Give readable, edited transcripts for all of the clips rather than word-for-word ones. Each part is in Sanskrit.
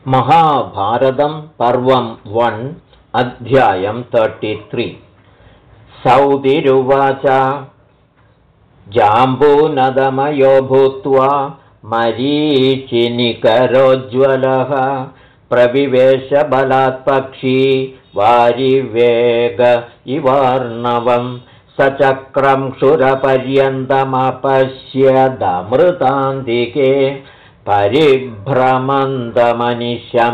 महाभारतं पर्वं 1 अध्यायं 33। सौतिरुवाच जाम्बूनदमयो भूत्वा मरीचिनिकरोज्ज्वलः प्रविवेशबलात् पक्षी वारिवेग इवार्णवं सचक्रं क्षुरपर्यन्तमपश्यदमृतान्तिके परिभ्रमन्दमनिशं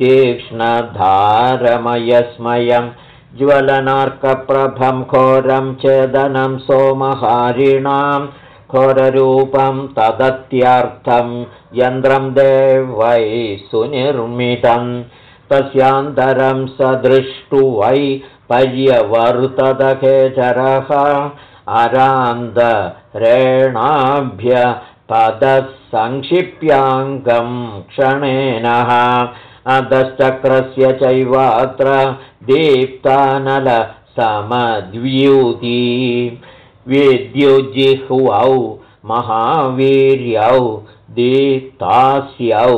तीक्ष्णधारमयस्मयं ज्वलनार्कप्रभं घोरं चेदनं सोमहारिणां घोररूपं तदत्यर्थं यन्त्रं देवै सुनिर्मितं तस्यान्तरं स दृष्टुवै पर्यवर्तदखेचरः अरान्दरेणाभ्य पदः संक्षिप्याङ्गं क्षणेनः अधश्चक्रस्य चैवात्र दीप्तानलसमद्युति विद्युज्जिह्वौ महावीर्यौ दीप्तास्यौ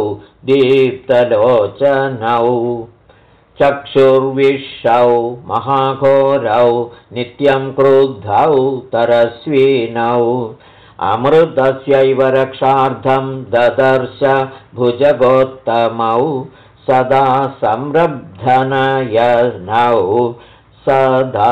दीप्तलोचनौ चक्षुर्विशौ महाघोरौ नित्यं क्रुद्धौ तरस्विनौ अमृतस्यैव रक्षार्थं ददर्श भुजगोत्तमौ सदा संरब्धनयनौ सदा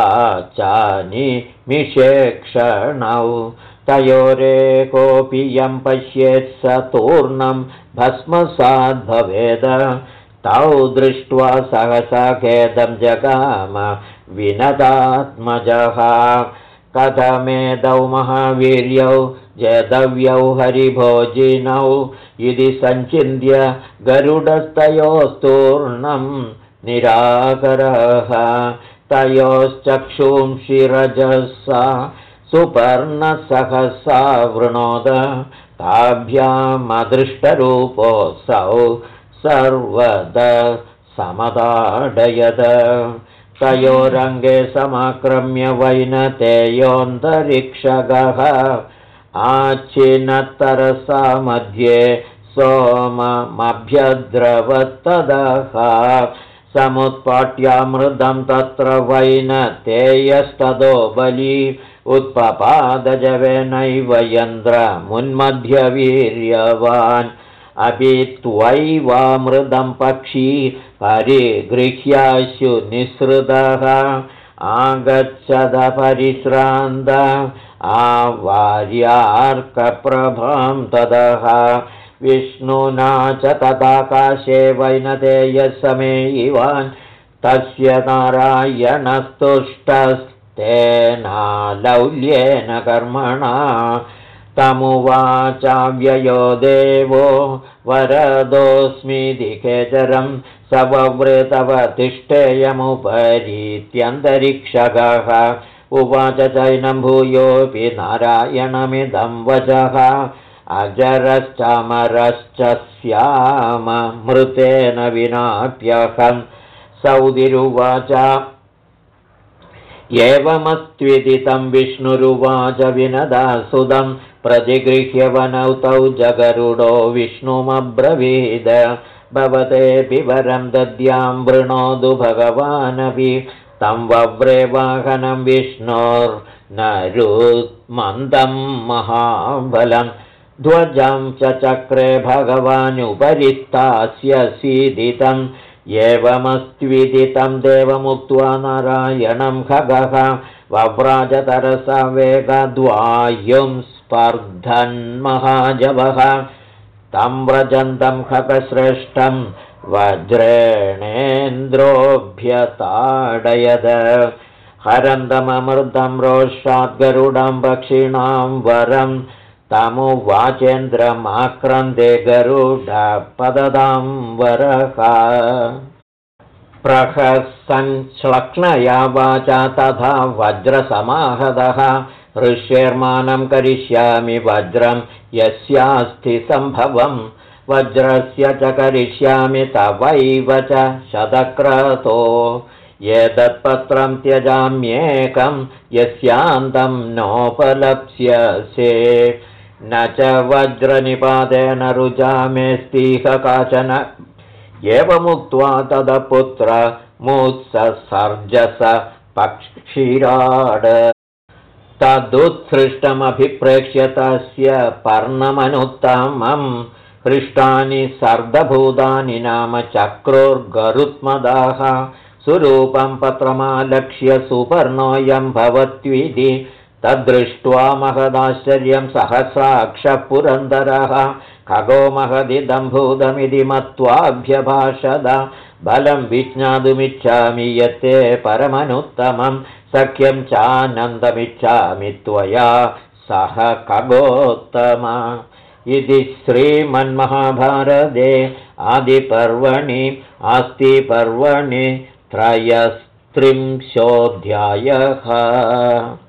चानिमिषेक्षणौ तयोरेकोऽपि यं पश्येत् स तूर्णं भस्मसाद्भवेद तौ दृष्ट्वा सहसा खेदं जगाम विनदात्मजः कथमेदौ महावीर्यौ जेतव्यौ हरिभोजिनौ इति सञ्चिन्त्य गरुडस्तयोस्तूर्णं निराकरः तयोश्चक्षुंषि रजसा सुपर्णसहसा वृणोद ताभ्यामदृष्टरूपोऽसौ सर्वद समताडयद तयोरङ्गे समाक्रम्य वैनतेयोऽन्तरिक्षगः आच्छिन्नतरसा मध्ये सोममभ्यद्रवत्तदः समुत्पाट्यामृतं तत्र वैनतेयस्ततो बली उत्पपादजवेनैव यन्द्रमुन्मध्यवीर्यवान् अपि त्वैवामृतं पक्षी परिगृह्याशु निःसृतः आगच्छद परिश्रान्त आवार्यार्कप्रभां ततः विष्णुना च तदाकाशे वैनतेयसमे इवान् तस्य नारायणस्तुष्टस्तेनालौल्येन कर्मणा तमुवाचाव्ययो देवो वरदोऽस्मीति खेचरं स वव्रे तव तिष्ठेयमुपरीत्यन्तरिक्षगः उवाच चैनं भूयोऽपि नारायणमिदं वचः अजरश्चामरश्च स्याम मृतेन विनाप्यहं सौदिरुवाच एवमस्त्विदितं विष्णुरुवाच विनदासुदं प्रतिगृह्य वनौ तौ जगरुडो विष्णुमब्रवीद भवतेऽपि वरं दद्यां वृणोतु भगवानपि तं वव्रे वाहनं विष्णोर्नरुत्मन्दं महाबलं ध्वजं च चक्रे भगवानुपरित्तास्य सीदितं एवमस्त्विदितं देवमुक्त्वा नारायणं खगः वव्राजतरसा वेगद्वायुं स्पर्धन्महाजवः तं व्रजन्तं खगश्रेष्ठं वज्रेणेन्द्रोऽभ्यताडयद हरन्तममृतं रोषात् गरुडं पक्षिणां वरं तमुवाचेन्द्रमाक्रन्दे गरुडपददां वरः प्रहसञ्श्लक्ष्णया वाचा तथा वज्रसमाहदः ऋष्यैर्मानं करिष्यामि वज्रं यस्यास्ति सम्भवं वज्रस्य च करिष्यामि तवैव च शतक्रतो एतत्पत्रं त्यजाम्येकं यस्यान्तं नोपलप्स्यसे न च वज्रनिपातेन रुजा मेस्तीह काचन एवमुक्त्वा तदपुत्र मुत्ससर्जस पक्षिराड तदुत्सृष्टमभिप्रेक्ष्य तस्य पर्णमनुत्तमम् हृष्टानि सर्दभूतानि नाम चक्रोर्गरुत्मदाः सुरूपं पत्रमालक्ष्य सुपर्णोऽयं भवत्विति तद्दृष्ट्वा महदाश्चर्यं सहस्राक्षपुरन्दरः खगो महदिदं भूतमिति मत्वाभ्यभाषद बलं विज्ञातुमिच्छामि यत्ते परमनुत्तमं सख्यं चानन्दमिच्छामि त्वया सह खगोत्तम इति श्रीमन्महाभारते आदिपर्वणि अस्तिपर्वणि 33 त्रयस्त्रिंशोऽध्यायः।